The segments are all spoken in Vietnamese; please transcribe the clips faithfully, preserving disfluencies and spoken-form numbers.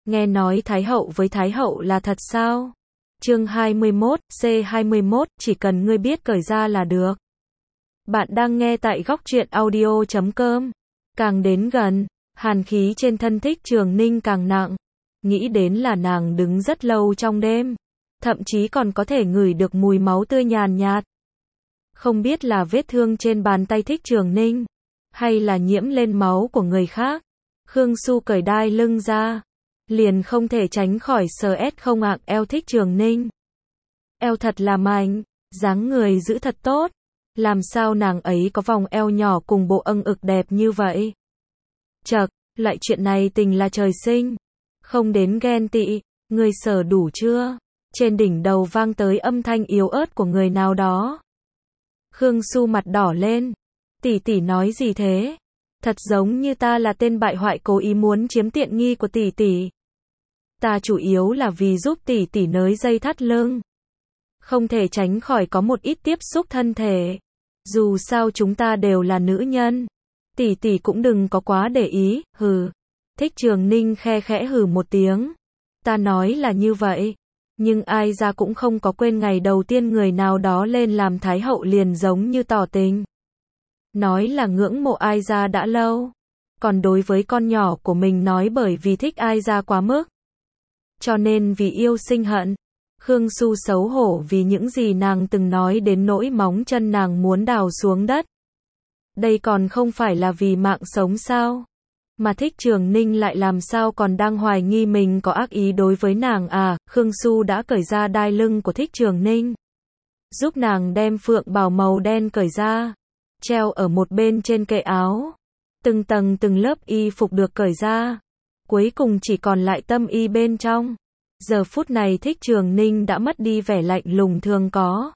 Nghe nói Thái Hậu với Thái Hậu là thật sao? Chương hai mươi mốt, C hai mươi mốt, chỉ cần ngươi biết cởi ra là được. Bạn đang nghe tại góc truyện audio chấm com. Càng đến gần, hàn khí trên thân Thích Trường Ninh càng nặng. Nghĩ đến là nàng đứng rất lâu trong đêm. Thậm chí còn có thể ngửi được mùi máu tươi nhàn nhạt. Không biết là vết thương trên bàn tay Thích Trường Ninh, hay là nhiễm lên máu của người khác. Khương Su cởi đai lưng ra, liền không thể tránh khỏi sờ ét không ạng eo Thích Trường Ninh. Eo thật là mạnh, dáng người giữ thật tốt. Làm sao nàng ấy có vòng eo nhỏ cùng bộ âng ực đẹp như vậy? Chậc, loại chuyện này tình là trời sinh. Không đến ghen tị, người sờ đủ chưa? Trên đỉnh đầu vang tới âm thanh yếu ớt của người nào đó. Khương Su mặt đỏ lên. Tỷ tỷ nói gì thế? Thật giống như ta là tên bại hoại cố ý muốn chiếm tiện nghi của tỷ tỷ. Ta chủ yếu là vì giúp tỷ tỷ nới dây thắt lưng. Không thể tránh khỏi có một ít tiếp xúc thân thể. Dù sao chúng ta đều là nữ nhân. Tỷ tỷ cũng đừng có quá để ý, hừ. Thích Trường Ninh khe khẽ hừ một tiếng. Ta nói là như vậy. Nhưng ai ra cũng không có quên ngày đầu tiên người nào đó lên làm Thái Hậu liền giống như tỏ tình. Nói là ngưỡng mộ ai ra đã lâu. Còn đối với con nhỏ của mình nói bởi vì thích ai ra quá mức. Cho nên vì yêu sinh hận. Khương Su xấu hổ vì những gì nàng từng nói đến nỗi móng chân nàng muốn đào xuống đất. Đây còn không phải là vì mạng sống sao? Mà Thích Trường Ninh lại làm sao còn đang hoài nghi mình có ác ý đối với nàng à? Khương Su đã cởi ra đai lưng của Thích Trường Ninh. Giúp nàng đem phượng bào màu đen cởi ra. Treo ở một bên trên kệ áo. Từng tầng từng lớp y phục được cởi ra. Cuối cùng chỉ còn lại tâm y bên trong. Giờ phút này Thích Trường Ninh đã mất đi vẻ lạnh lùng thường có.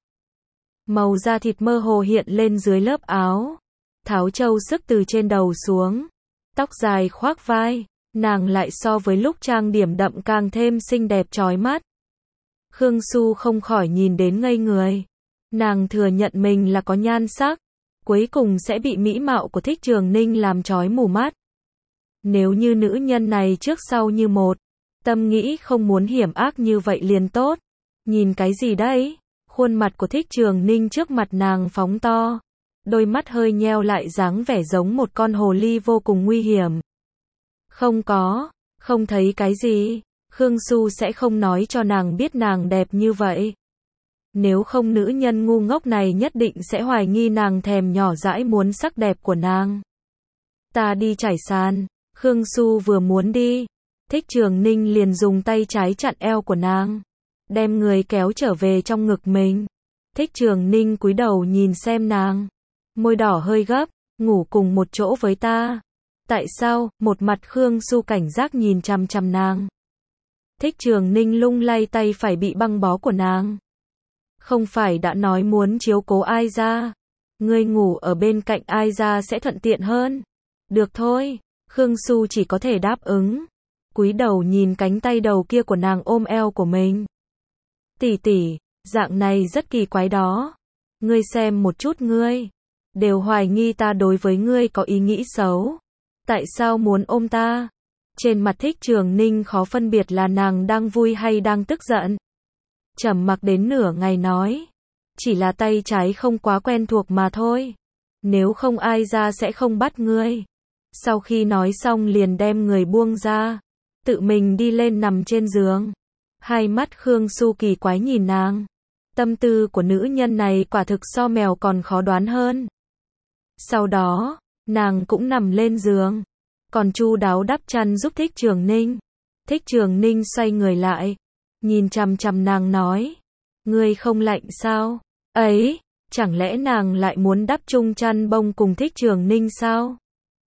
Màu da thịt mơ hồ hiện lên dưới lớp áo. Tháo châu sức từ trên đầu xuống. Tóc dài khoác vai. Nàng lại so với lúc trang điểm đậm càng thêm xinh đẹp chói mắt. Khương Su không khỏi nhìn đến ngây người. Nàng thừa nhận mình là có nhan sắc. Cuối cùng sẽ bị mỹ mạo của Thích Trường Ninh làm chói mù mắt. Nếu như nữ nhân này trước sau như một. Tâm nghĩ không muốn hiểm ác như vậy liền tốt. Nhìn cái gì đấy? Khuôn mặt của Thích Trường Ninh trước mặt nàng phóng to. Đôi mắt hơi nheo lại dáng vẻ giống một con hồ ly vô cùng nguy hiểm. Không có, không thấy cái gì. Khương Su sẽ không nói cho nàng biết nàng đẹp như vậy. Nếu không nữ nhân ngu ngốc này nhất định sẽ hoài nghi nàng thèm nhỏ dãi muốn sắc đẹp của nàng. Ta đi trải sàn. Khương Su vừa muốn đi. Thích Trường Ninh liền dùng tay trái chặn eo của nàng. Đem người kéo trở về trong ngực mình. Thích Trường Ninh cúi đầu nhìn xem nàng. Môi đỏ hơi gấp. Ngủ cùng một chỗ với ta. Tại sao? Một mặt Khương Su cảnh giác nhìn chằm chằm nàng. Thích Trường Ninh lung lay tay phải bị băng bó của nàng. Không phải đã nói muốn chiếu cố ai ra. Ngươi ngủ ở bên cạnh ai ra sẽ thuận tiện hơn. Được thôi. Khương Su chỉ có thể đáp ứng. Cúi đầu nhìn cánh tay đầu kia của nàng ôm eo của mình. Tỷ tỷ, dạng này rất kỳ quái đó. Ngươi xem một chút ngươi. Đều hoài nghi ta đối với ngươi có ý nghĩ xấu. Tại sao muốn ôm ta? Trên mặt Thích Trường Ninh khó phân biệt là nàng đang vui hay đang tức giận. Trầm mặc đến nửa ngày nói. Chỉ là tay trái không quá quen thuộc mà thôi. Nếu không ai ra sẽ không bắt ngươi. Sau khi nói xong liền đem người buông ra. Tự mình đi lên nằm trên giường. Hai mắt Khương Su kỳ quái nhìn nàng. Tâm tư của nữ nhân này quả thực so mèo còn khó đoán hơn. Sau đó, nàng cũng nằm lên giường. Còn chu đáo đắp chăn giúp Thích Trường Ninh. Thích Trường Ninh xoay người lại. Nhìn chằm chằm nàng nói. Ngươi không lạnh sao? Ấy, chẳng lẽ nàng lại muốn đắp chung chăn bông cùng Thích Trường Ninh sao?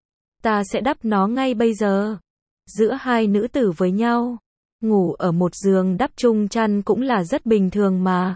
Ta sẽ đắp nó ngay bây giờ. Giữa hai nữ tử với nhau, ngủ ở một giường đắp chung chăn cũng là rất bình thường mà.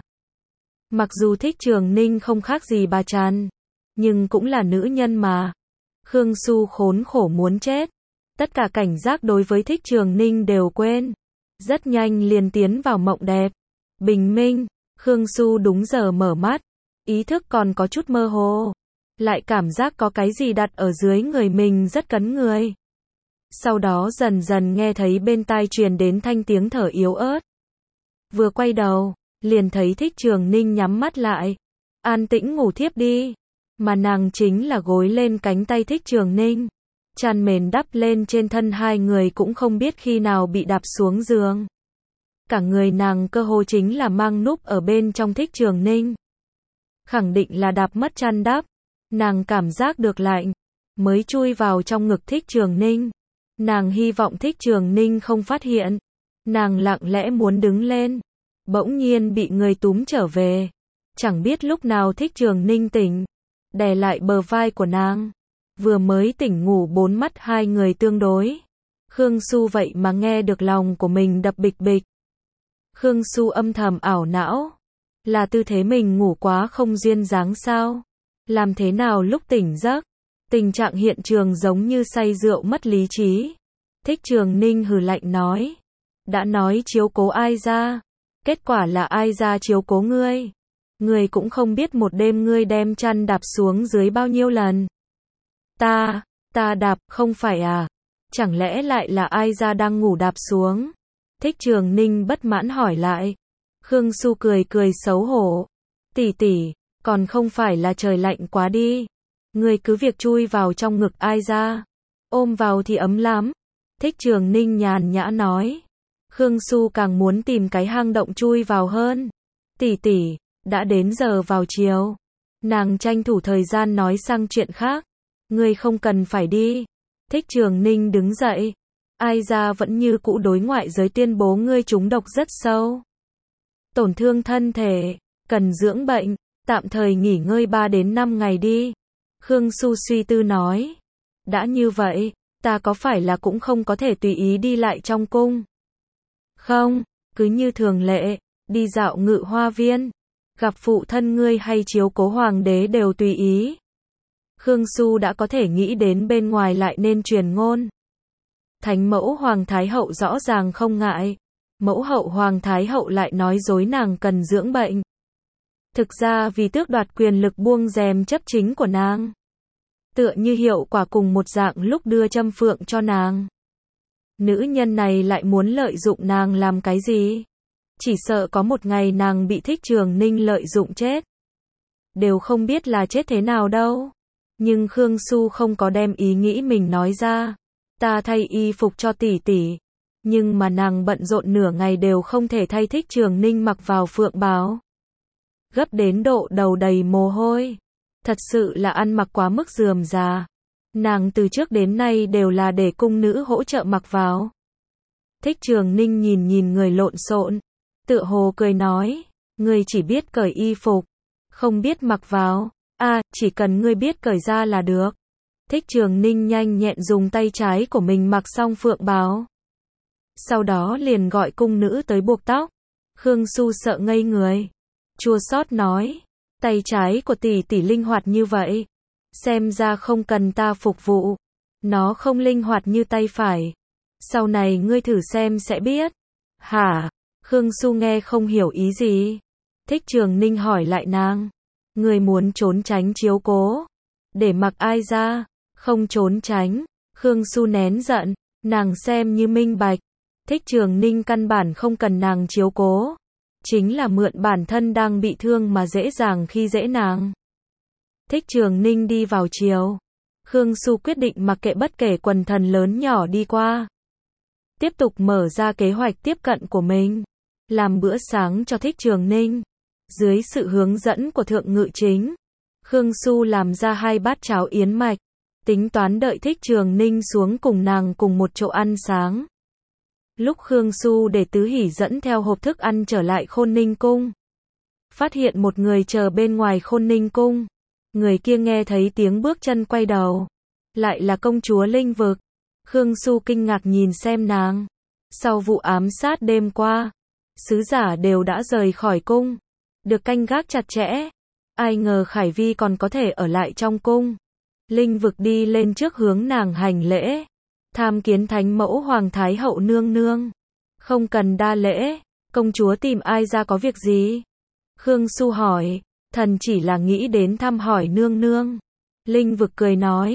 Mặc dù Thích Trường Ninh không khác gì bà Trần, nhưng cũng là nữ nhân mà. Khương Su khốn khổ muốn chết. Tất cả cảnh giác đối với Thích Trường Ninh đều quên. Rất nhanh liền tiến vào mộng đẹp. Bình minh, Khương Su đúng giờ mở mắt. Ý thức còn có chút mơ hồ. Lại cảm giác có cái gì đặt ở dưới người mình rất cấn người. Sau đó dần dần nghe thấy bên tai truyền đến thanh tiếng thở yếu ớt. Vừa quay đầu, liền thấy Thích Trường Ninh nhắm mắt lại, an tĩnh ngủ thiếp đi, mà nàng chính là gối lên cánh tay Thích Trường Ninh. Chăn mền đắp lên trên thân hai người cũng không biết khi nào bị đạp xuống giường. Cả người nàng cơ hồ chính là mang núp ở bên trong Thích Trường Ninh. Khẳng định là đạp mất chăn đắp, nàng cảm giác được lạnh, mới chui vào trong ngực Thích Trường Ninh. Nàng hy vọng Thích Trường Ninh không phát hiện. Nàng lặng lẽ muốn đứng lên, bỗng nhiên bị người túm trở về. Chẳng biết lúc nào Thích Trường Ninh tỉnh, đè lại bờ vai của nàng. Vừa mới tỉnh ngủ bốn mắt hai người tương đối. Khương Su vậy mà nghe được lòng của mình đập bịch bịch. Khương Su âm thầm ảo não. Là tư thế mình ngủ quá không duyên dáng sao? Làm thế nào lúc tỉnh giấc? Tình trạng hiện trường giống như say rượu mất lý trí. Thích Trường Ninh hừ lạnh nói. Đã nói chiếu cố ai ra? Kết quả là ai ra chiếu cố ngươi? Ngươi cũng không biết một đêm ngươi đem chăn đạp xuống dưới bao nhiêu lần. Ta, ta đạp, không phải à? Chẳng lẽ lại là ai ra đang ngủ đạp xuống? Thích Trường Ninh bất mãn hỏi lại. Khương Su cười cười xấu hổ. Tỷ tỷ, còn không phải là trời lạnh quá đi. Ngươi cứ việc chui vào trong ngực ai ra. Ôm vào thì ấm lắm. Thích Trường Ninh nhàn nhã nói. Khương Su càng muốn tìm cái hang động chui vào hơn. Tỷ tỷ, đã đến giờ vào chiều. Nàng tranh thủ thời gian nói sang chuyện khác. Ngươi không cần phải đi. Thích Trường Ninh đứng dậy. Ai ra vẫn như cũ đối ngoại giới tuyên bố ngươi trúng độc rất sâu. Tổn thương thân thể, cần dưỡng bệnh, tạm thời nghỉ ngơi ba đến năm ngày đi. Khương Su suy tư nói. Đã như vậy, ta có phải là cũng không có thể tùy ý đi lại trong cung? Không, cứ như thường lệ, đi dạo Ngự Hoa Viên, gặp phụ thân ngươi hay chiếu cố hoàng đế đều tùy ý. Khương Su đã có thể nghĩ đến bên ngoài lại nên truyền ngôn. Thánh mẫu Hoàng Thái Hậu rõ ràng không ngại. Mẫu hậu Hoàng Thái Hậu lại nói dối nàng cần dưỡng bệnh. Thực ra vì tước đoạt quyền lực buông rèm chấp chính của nàng. Tựa như hiệu quả cùng một dạng lúc đưa châm phượng cho nàng. Nữ nhân này lại muốn lợi dụng nàng làm cái gì? Chỉ sợ có một ngày nàng bị Thích Trường Ninh lợi dụng chết. Đều không biết là chết thế nào đâu. Nhưng Khương Su không có đem ý nghĩ mình nói ra. Ta thay y phục cho tỷ tỷ. Nhưng mà nàng bận rộn nửa ngày đều không thể thay Thích Trường Ninh mặc vào phượng bào. Gấp đến độ đầu đầy mồ hôi. Thật sự là ăn mặc quá mức rườm rà. Nàng từ trước đến nay đều là để cung nữ hỗ trợ mặc vào. Thích Trường Ninh nhìn nhìn người lộn xộn, tựa hồ cười nói, ngươi chỉ biết cởi y phục, không biết mặc vào. A, à, chỉ cần ngươi biết cởi ra là được. Thích Trường Ninh nhanh nhẹn dùng tay trái của mình mặc xong phượng bào. Sau đó liền gọi cung nữ tới buộc tóc. Khương Su sợ ngây người. Chua xót nói, tay trái của tỷ tỷ linh hoạt như vậy. Xem ra không cần ta phục vụ. Nó không linh hoạt như tay phải. Sau này ngươi thử xem sẽ biết. Hả? Khương Su nghe không hiểu ý gì. Thích Trường Ninh hỏi lại nàng. Ngươi muốn trốn tránh chiếu cố. Để mặc ai ra? Không trốn tránh. Khương Su nén giận. Nàng xem như minh bạch. Thích Trường Ninh căn bản không cần nàng chiếu cố. Chính là mượn bản thân đang bị thương mà dễ dàng khi dễ nàng. Thích Trường Ninh đi vào chiều. Khương Su quyết định mặc kệ bất kể quần thần lớn nhỏ đi qua. Tiếp tục mở ra kế hoạch tiếp cận của mình. Làm bữa sáng cho Thích Trường Ninh. Dưới sự hướng dẫn của Thượng Ngự Chính, Khương Su làm ra hai bát cháo yến mạch. Tính toán đợi Thích Trường Ninh xuống cùng nàng cùng một chỗ ăn sáng. Lúc Khương Su để Tứ Hỷ dẫn theo hộp thức ăn trở lại Khôn Ninh Cung. Phát hiện một người chờ bên ngoài Khôn Ninh Cung. Người kia nghe thấy tiếng bước chân quay đầu. Lại là công chúa Linh Vực. Khương Su kinh ngạc nhìn xem nàng. Sau vụ ám sát đêm qua, sứ giả đều đã rời khỏi cung. Được canh gác chặt chẽ. Ai ngờ Khải Vi còn có thể ở lại trong cung. Linh Vực đi lên trước hướng nàng hành lễ. Tham kiến Thánh mẫu Hoàng Thái Hậu nương nương. Không cần đa lễ. Công chúa tìm ai ra có việc gì? Khương Su hỏi. Thần chỉ là nghĩ đến thăm hỏi nương nương. Linh Vực cười nói.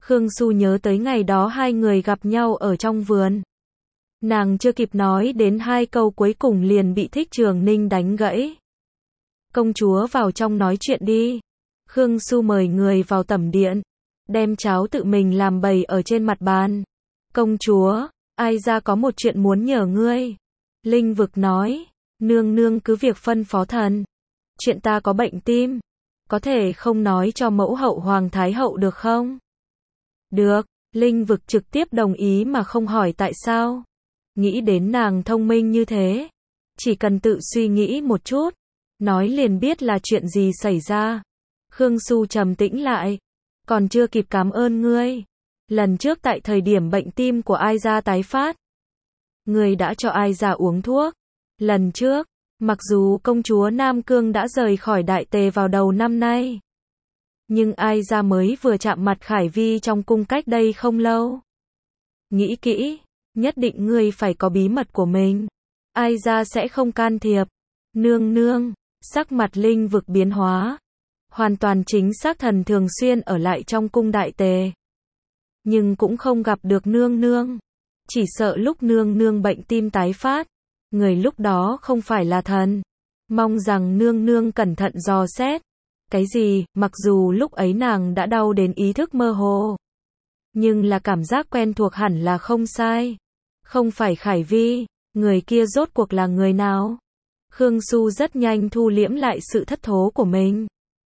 Khương Su nhớ tới ngày đó hai người gặp nhau ở trong vườn. Nàng chưa kịp nói đến hai câu cuối cùng liền bị Thích Trường Ninh đánh gãy. Công chúa vào trong nói chuyện đi. Khương Su mời người vào tẩm điện, đem cháo tự mình làm bày ở trên mặt bàn. Công chúa, ai ra có một chuyện muốn nhờ ngươi. Linh Vực nói, nương nương cứ việc phân phó thần. Chuyện ta có bệnh tim, có thể không nói cho mẫu hậu Hoàng Thái hậu được không? Được, Linh Vực trực tiếp đồng ý mà không hỏi tại sao. Nghĩ đến nàng thông minh như thế, chỉ cần tự suy nghĩ một chút, nói liền biết là chuyện gì xảy ra. Khương Su trầm tĩnh lại, còn chưa kịp cảm ơn ngươi. Lần trước tại thời điểm bệnh tim của Ai Gia tái phát, ngươi đã cho Ai Gia uống thuốc. Lần trước, mặc dù công chúa Nam Cương đã rời khỏi Đại Tề vào đầu năm nay, nhưng Ai Gia mới vừa chạm mặt Khải Vi trong cung cách đây không lâu. Nghĩ kỹ, nhất định ngươi phải có bí mật của mình. Ai Gia sẽ không can thiệp. Nương nương, sắc mặt Linh Vực biến hóa. Hoàn toàn chính xác thần thường xuyên ở lại trong cung Đại Tề, nhưng cũng không gặp được nương nương. Chỉ sợ lúc nương nương bệnh tim tái phát, người lúc đó không phải là thần. Mong rằng nương nương cẩn thận dò xét. Cái gì, mặc dù lúc ấy nàng đã đau đến ý thức mơ hồ, nhưng là cảm giác quen thuộc hẳn là không sai. Không phải Khải Vi, người kia rốt cuộc là người nào? Khương Su rất nhanh thu liễm lại sự thất thố của mình.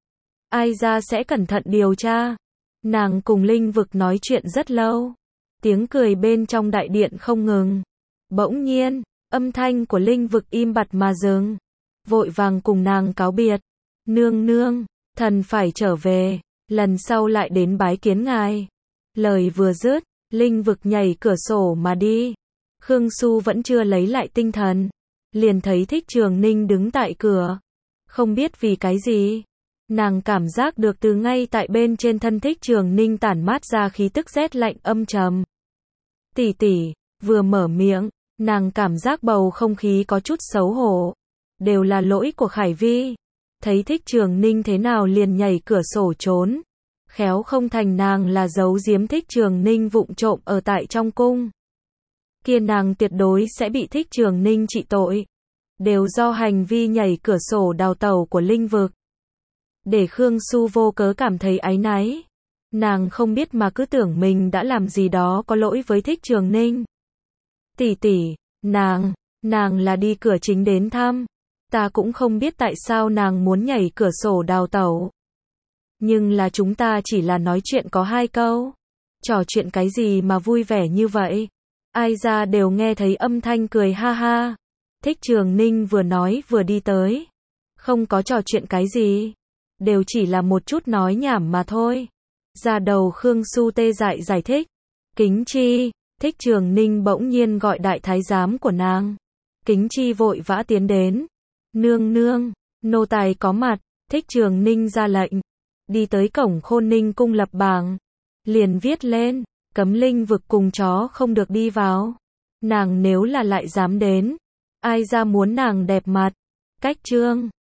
Ai Gia sẽ cẩn thận điều tra. Nàng cùng Linh Vực nói chuyện rất lâu. Tiếng cười bên trong đại điện không ngừng. Bỗng nhiên, âm thanh của Linh Vực im bặt mà dừng. Vội vàng cùng nàng cáo biệt. Nương nương, thần phải trở về, lần sau lại đến bái kiến ngài. Lời vừa dứt, Linh Vực nhảy cửa sổ mà đi. Khương Su vẫn chưa lấy lại tinh thần, liền thấy Thích Trường Ninh đứng tại cửa. Không biết vì cái gì, nàng cảm giác được từ ngay tại bên trên thân Thích Trường Ninh tản mát ra khí tức rét lạnh âm trầm. Tỷ tỷ, vừa mở miệng, nàng cảm giác bầu không khí có chút xấu hổ. Đều là lỗi của Khải Vi. Thấy Thích Trường Ninh thế nào liền nhảy cửa sổ trốn. Khéo không thành nàng là giấu giếm Thích Trường Ninh vụng trộm ở tại trong cung. Kia nàng tuyệt đối sẽ bị Thích Trường Ninh trị tội. Đều do hành vi nhảy cửa sổ đào tẩu của Linh Vực. Để Khương Su vô cớ cảm thấy áy náy. Nàng không biết mà cứ tưởng mình đã làm gì đó có lỗi với Thích Trường Ninh. Tỷ tỷ, nàng, nàng là đi cửa chính đến thăm. Ta cũng không biết tại sao nàng muốn nhảy cửa sổ đào tẩu. Nhưng là chúng ta chỉ là nói chuyện có hai câu. Trò chuyện cái gì mà vui vẻ như vậy? Ai ra đều nghe thấy âm thanh cười ha ha. Thích Trường Ninh vừa nói vừa đi tới. Không có trò chuyện cái gì. Đều chỉ là một chút nói nhảm mà thôi. Ra đầu Khương Su tê dại giải thích. Kính Chi, Thích Trường Ninh bỗng nhiên gọi đại thái giám của nàng. Kính Chi vội vã tiến đến. Nương nương, nô tài có mặt. Thích Trường Ninh ra lệnh. Đi tới cổng Khôn Ninh cung lập bảng. Liền viết lên, cấm Linh Vực cùng chó không được đi vào. Nàng nếu là lại dám đến, Ai ra muốn nàng đẹp mặt. Cách chương